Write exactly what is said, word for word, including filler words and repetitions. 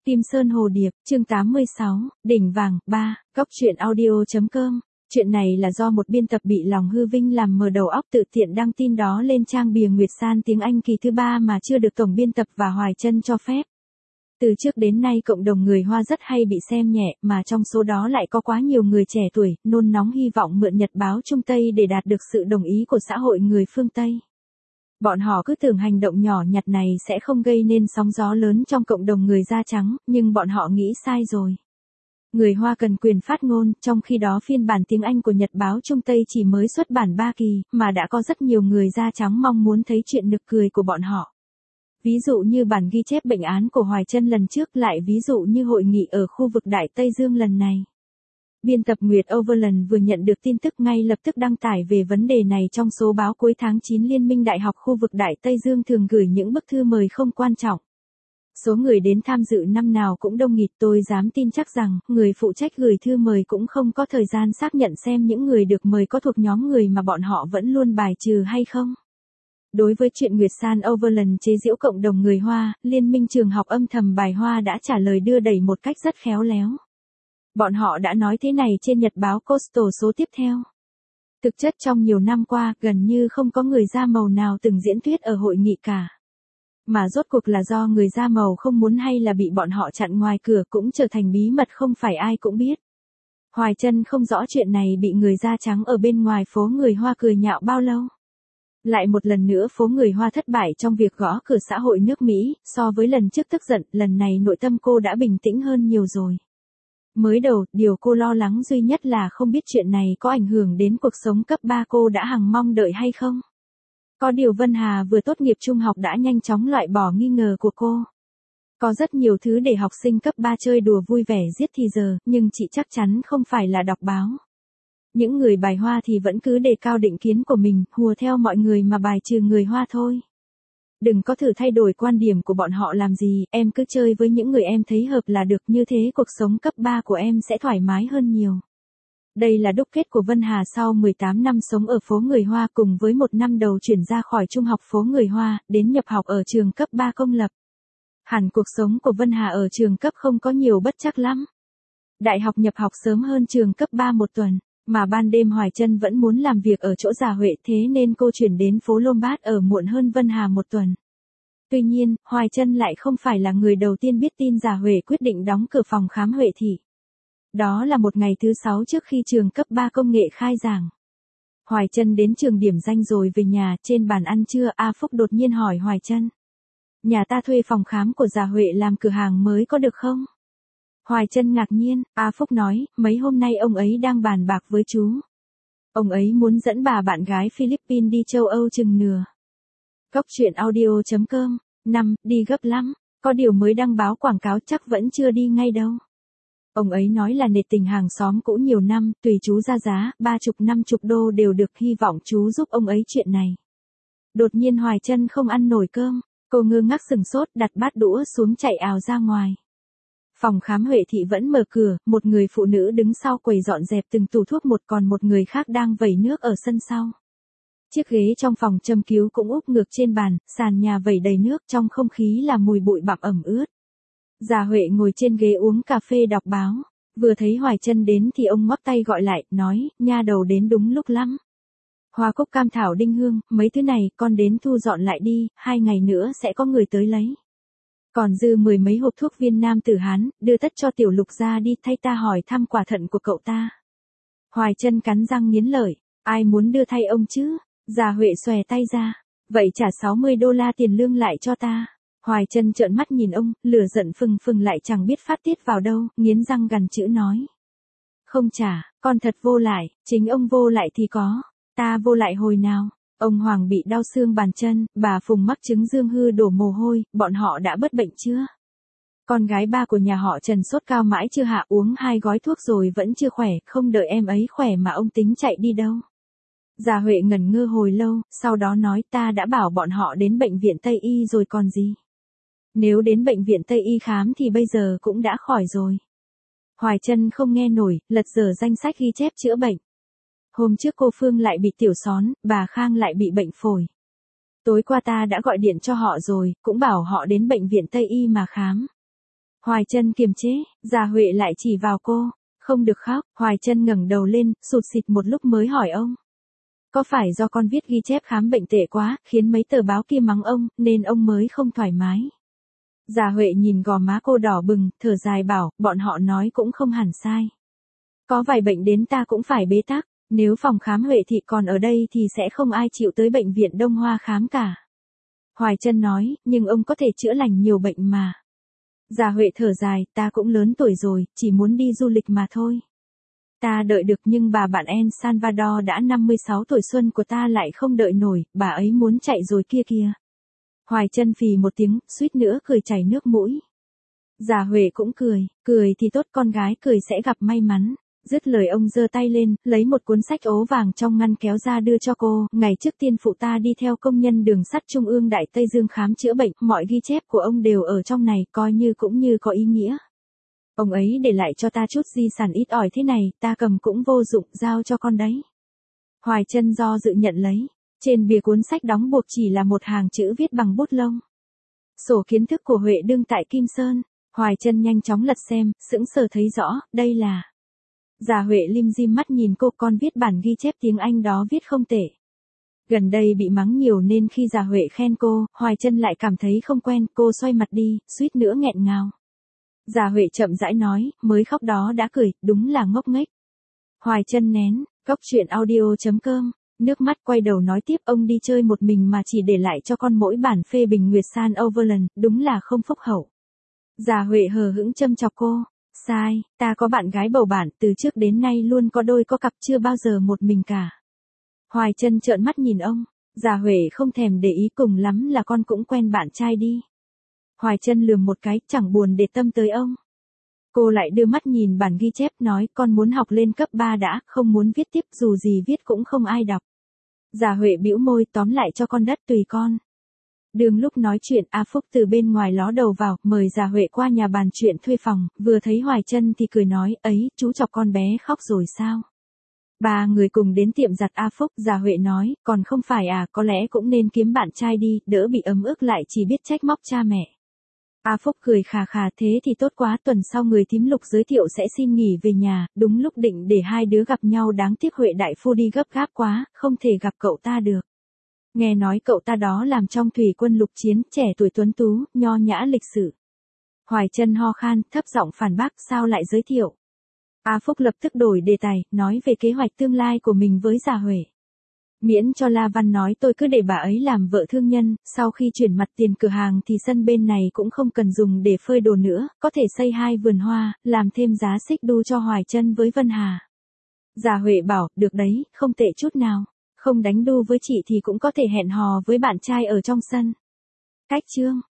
Kim Sơn Hồ Điệp, chương tám mươi sáu, Đỉnh Vàng, ba, Góc truyện audio.com. Chuyện này là do một biên tập bị lòng hư vinh làm mờ đầu óc tự tiện đăng tin đó lên trang bìa Nguyệt San tiếng Anh kỳ thứ ba mà chưa được tổng biên tập và Hoài Trân cho phép. Từ trước đến nay cộng đồng người Hoa rất hay bị xem nhẹ, mà trong số đó lại có quá nhiều người trẻ tuổi, nôn nóng hy vọng mượn nhật báo Trung Tây để đạt được sự đồng ý của xã hội người phương Tây. Bọn họ cứ tưởng hành động nhỏ nhặt này sẽ không gây nên sóng gió lớn trong cộng đồng người da trắng, nhưng bọn họ nghĩ sai rồi. Người Hoa cần quyền phát ngôn, trong khi đó phiên bản tiếng Anh của nhật báo Trung Tây chỉ mới xuất bản ba kỳ, mà đã có rất nhiều người da trắng mong muốn thấy chuyện nực cười của bọn họ. Ví dụ như bản ghi chép bệnh án của Hoài Trân lần trước, lại ví dụ như hội nghị ở khu vực Đại Tây Dương lần này. Biên tập Nguyệt Overland vừa nhận được tin tức ngay lập tức đăng tải về vấn đề này trong số báo cuối tháng chín. Liên minh Đại học khu vực Đại Tây Dương thường gửi những bức thư mời không quan trọng. Số người đến tham dự năm nào cũng đông nghịt, tôi dám tin chắc rằng người phụ trách gửi thư mời cũng không có thời gian xác nhận xem những người được mời có thuộc nhóm người mà bọn họ vẫn luôn bài trừ hay không. Đối với chuyện Nguyệt San Overland chế giễu cộng đồng người Hoa, Liên minh trường học âm thầm bài Hoa đã trả lời đưa đẩy một cách rất khéo léo. Bọn họ đã nói thế này trên nhật báo Coastal số tiếp theo. Thực chất trong nhiều năm qua, gần như không có người da màu nào từng diễn thuyết ở hội nghị cả. Mà rốt cuộc là do người da màu không muốn hay là bị bọn họ chặn ngoài cửa, cũng trở thành bí mật không phải ai cũng biết. Hoài Trân không rõ chuyện này bị người da trắng ở bên ngoài phố người Hoa cười nhạo bao lâu. Lại một lần nữa phố người Hoa thất bại trong việc gõ cửa xã hội nước Mỹ, so với lần trước tức giận, lần này nội tâm cô đã bình tĩnh hơn nhiều rồi. Mới đầu, điều cô lo lắng duy nhất là không biết chuyện này có ảnh hưởng đến cuộc sống cấp ba cô đã hằng mong đợi hay không. Có điều Vân Hà vừa tốt nghiệp trung học đã nhanh chóng loại bỏ nghi ngờ của cô. Có rất nhiều thứ để học sinh cấp ba chơi đùa vui vẻ giết thì giờ, nhưng chị chắc chắn không phải là đọc báo. Những người bài Hoa thì vẫn cứ đề cao định kiến của mình, hùa theo mọi người mà bài trừ người Hoa thôi. Đừng có thử thay đổi quan điểm của bọn họ làm gì, em cứ chơi với những người em thấy hợp là được, như thế cuộc sống cấp ba của em sẽ thoải mái hơn nhiều. Đây là đúc kết của Vân Hà sau mười tám năm sống ở phố người Hoa cùng với một năm đầu chuyển ra khỏi trung học phố người Hoa, đến nhập học ở trường cấp ba công lập. Hẳn cuộc sống của Vân Hà ở trường cấp không có nhiều bất trắc lắm. Đại học nhập học sớm hơn trường cấp ba một tuần. Mà ban đêm Hoài Trân vẫn muốn làm việc ở chỗ Già Huệ, thế nên cô chuyển đến phố Lombard ở muộn hơn Vân Hà một tuần. Tuy nhiên, Hoài Trân lại không phải là người đầu tiên biết tin Già Huệ quyết định đóng cửa phòng khám Huệ Thị. Đó là một ngày thứ sáu trước khi trường cấp ba công nghệ khai giảng. Hoài Trân đến trường điểm danh rồi về nhà, trên bàn ăn trưa A Phúc đột nhiên hỏi Hoài Trân. Nhà ta thuê phòng khám của Già Huệ làm cửa hàng mới có được không? Hoài Trân ngạc nhiên, A Phúc nói, mấy hôm nay ông ấy đang bàn bạc với chú. Ông ấy muốn dẫn bà bạn gái Philippines đi châu Âu chừng nửa. Góc truyện audio.com, năm, đi gấp lắm, có điều mới đăng báo quảng cáo chắc vẫn chưa đi ngay đâu. Ông ấy nói là nể tình hàng xóm cũ nhiều năm, tùy chú ra giá, ba chục năm chục đô đều được, hy vọng chú giúp ông ấy chuyện này. Đột nhiên Hoài Trân không ăn nổi cơm, cô ngơ ngác sừng sốt, đặt bát đũa xuống chạy ào ra ngoài. Phòng khám Huệ Thị vẫn mở cửa, một người phụ nữ đứng sau quầy dọn dẹp từng tủ thuốc, một còn một người khác đang vẩy nước ở sân sau. Chiếc ghế trong phòng châm cứu cũng úp ngược trên bàn, sàn nhà vẩy đầy nước, trong không khí là mùi bụi bặm ẩm ướt. Già Huệ ngồi trên ghế uống cà phê đọc báo, vừa thấy Hoài Trân đến thì ông ngoắc tay gọi lại, nói, nha đầu đến đúng lúc lắm. Hoa cúc cam thảo đinh hương, mấy thứ này con đến thu dọn lại đi, hai ngày nữa sẽ có người tới lấy. Còn dư mười mấy hộp thuốc viên nam tử Hán, đưa tất cho Tiểu Lục ra đi, thay ta hỏi thăm quả thận của cậu ta. Hoài Trân cắn răng nghiến lợi, ai muốn đưa thay ông chứ? Già Huệ xòe tay ra, vậy trả sáu mươi đô la tiền lương lại cho ta. Hoài Trân trợn mắt nhìn ông, lửa giận phừng phừng lại chẳng biết phát tiết vào đâu, nghiến răng gằn chữ nói. Không trả, con thật vô lại, chính ông vô lại thì có, ta vô lại hồi nào? Ông Hoàng bị đau xương bàn chân, bà Phùng mắc chứng dương hư đổ mồ hôi, bọn họ đã bớt bệnh chưa? Con gái ba của nhà họ Trần sốt cao mãi chưa hạ, uống hai gói thuốc rồi vẫn chưa khỏe, không đợi em ấy khỏe mà ông tính chạy đi đâu? Già Huệ ngẩn ngơ hồi lâu, sau đó nói, ta đã bảo bọn họ đến bệnh viện Tây Y rồi còn gì. Nếu đến bệnh viện Tây Y khám thì bây giờ cũng đã khỏi rồi. Hoài Trân không nghe nổi, lật dở danh sách ghi chép chữa bệnh. Hôm trước cô Phương lại bị tiểu xón, bà Khang lại bị bệnh phổi. Tối qua ta đã gọi điện cho họ rồi, cũng bảo họ đến bệnh viện Tây Y mà khám. Hoài Chân kiềm chế, Già Huệ lại chỉ vào cô, không được khóc, Hoài Chân ngẩng đầu lên, sụt sịt một lúc mới hỏi ông. Có phải do con viết ghi chép khám bệnh tệ quá, khiến mấy tờ báo kia mắng ông, nên ông mới không thoải mái? Già Huệ nhìn gò má cô đỏ bừng, thở dài bảo, bọn họ nói cũng không hẳn sai. Có vài bệnh đến ta cũng phải bế tắc, nếu phòng khám Huệ Thị còn ở đây thì sẽ không ai chịu tới bệnh viện Đông Hoa khám cả. Hoài Chân nói, nhưng ông có thể chữa lành nhiều bệnh mà. Già Huệ thở dài, ta cũng lớn tuổi rồi, chỉ muốn đi du lịch mà thôi. Ta đợi được nhưng bà bạn El Salvador đã năm mươi sáu tuổi xuân của ta lại không đợi nổi, bà ấy muốn chạy rồi kia kìa. Hoài Chân phì một tiếng, suýt nữa cười chảy nước mũi. Già Huệ cũng cười, cười thì tốt, con gái cười sẽ gặp may mắn. Dứt lời ông giơ tay lên, lấy một cuốn sách ố vàng trong ngăn kéo ra đưa cho cô, ngày trước tiên phụ ta đi theo công nhân đường sắt Trung ương Đại Tây Dương khám chữa bệnh, mọi ghi chép của ông đều ở trong này, coi như cũng như có ý nghĩa. Ông ấy để lại cho ta chút di sản ít ỏi thế này, ta cầm cũng vô dụng, giao cho con đấy. Hoài Chân do dự nhận lấy, trên bìa cuốn sách đóng buộc chỉ là một hàng chữ viết bằng bút lông. Sổ kiến thức của Huệ đương tại Kim Sơn. Hoài Chân nhanh chóng lật xem, sững sờ thấy rõ, đây là... Già Huệ lim dim mắt nhìn cô, con viết bản ghi chép tiếng Anh đó viết không tệ. Gần đây bị mắng nhiều nên khi Già Huệ khen cô, Hoài Chân lại cảm thấy không quen, cô xoay mặt đi, suýt nữa nghẹn ngào. Già Huệ chậm rãi nói, mới khóc đó đã cười, đúng là ngốc nghếch. Hoài Chân nén, góc truyện audio chấm com, nước mắt quay đầu nói tiếp, ông đi chơi một mình mà chỉ để lại cho con mỗi bản phê bình Nguyệt San Overland, đúng là không phúc hậu. Già Huệ hờ hững châm chọc cô. Sai, ta có bạn gái bầu bạn, từ trước đến nay luôn có đôi có cặp, chưa bao giờ một mình cả. Hoài Chân trợn mắt nhìn ông, Già Huệ không thèm để ý, cùng lắm là con cũng quen bạn trai đi. Hoài Chân lườm một cái, chẳng buồn để tâm tới ông. Cô lại đưa mắt nhìn bản ghi chép, nói, con muốn học lên cấp ba đã, không muốn viết tiếp, dù gì viết cũng không ai đọc. Già Huệ bĩu môi, tóm lại cho con đất tùy con. Đường lúc nói chuyện, A Phúc từ bên ngoài ló đầu vào, mời Già Huệ qua nhà bàn chuyện thuê phòng, vừa thấy Hoài Chân thì cười nói, ấy, chú chọc con bé khóc rồi sao? Ba người cùng đến tiệm giặt A Phúc, Già Huệ nói, còn không phải à, có lẽ cũng nên kiếm bạn trai đi, đỡ bị ấm ức lại chỉ biết trách móc cha mẹ. A Phúc cười khà khà, thế thì tốt quá, tuần sau người thím Lục giới thiệu sẽ xin nghỉ về nhà, đúng lúc định để hai đứa gặp nhau, đáng tiếc Huệ đại phu đi gấp gáp quá, không thể gặp cậu ta được. Nghe nói cậu ta đó làm trong thủy quân lục chiến, trẻ tuổi tuấn tú, nho nhã lịch sự. Hoài Chân ho khan, thấp giọng phản bác, sao lại giới thiệu? A Phúc lập tức đổi đề tài, nói về kế hoạch tương lai của mình với Già Huệ. Miễn cho La Văn nói tôi cứ để bà ấy làm vợ thương nhân, sau khi chuyển mặt tiền cửa hàng thì sân bên này cũng không cần dùng để phơi đồ nữa, có thể xây hai vườn hoa, làm thêm giá xích đu cho Hoài Chân với Vân Hà. Già Huệ bảo, được đấy, không tệ chút nào. Không đánh đu với chị thì cũng có thể hẹn hò với bạn trai ở trong sân. Cách chương